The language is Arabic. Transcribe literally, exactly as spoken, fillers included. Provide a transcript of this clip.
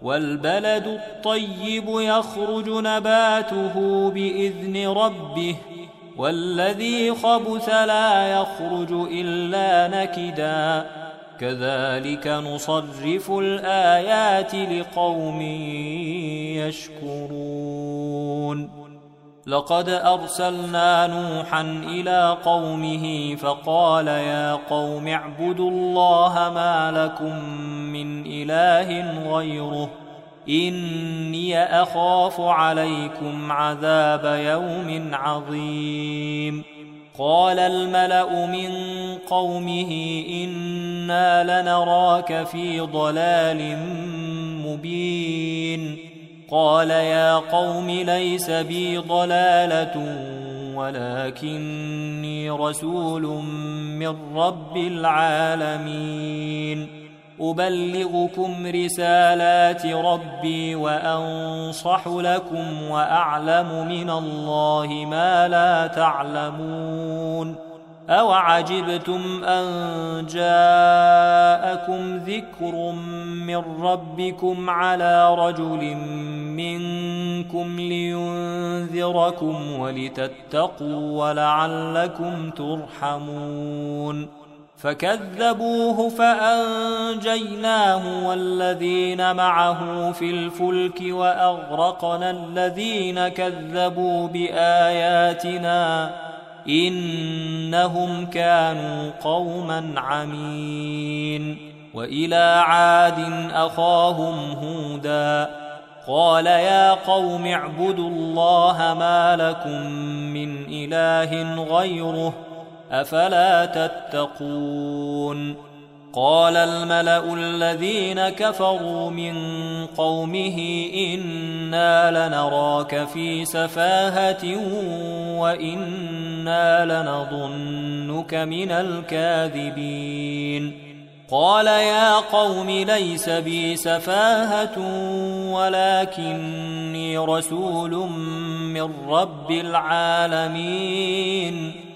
والبلد الطيب يخرج نباته بإذن ربه والذي خبث لا يخرج إلا نكدا كذلك نصرف الآيات لقوم يشكرون لقد أرسلنا نوحا إلى قومه فقال يا قوم اعبدوا الله ما لكم من إله غيره إني أخاف عليكم عذاب يوم عظيم قال الملأ من قومه إنا لنراك في ضلال مبين قال يا قوم ليس بي ضلالة ولكني رسول من رب العالمين أبلغكم رسالات ربي وأنصح لكم وأعلم من الله ما لا تعلمون أوعجبتم أن جاءكم ذكر من ربكم على رجل منكم لينذركم ولتتقوا ولعلكم ترحمون فكذبوه فأنجيناه والذين معه في الفلك وأغرقنا الذين كذبوا بآياتنا إنهم كانوا قوما عمين وإلى عاد أخاهم هودا قال يا قوم اعبدوا الله ما لكم من إله غيره أفلا تتقون قال الملأ الذين كفروا من قومه إنا لنراك في سفاهة وإنا لنظنك من الكاذبين قال يا قوم ليس بي سفاهة ولكني رسول من رب العالمين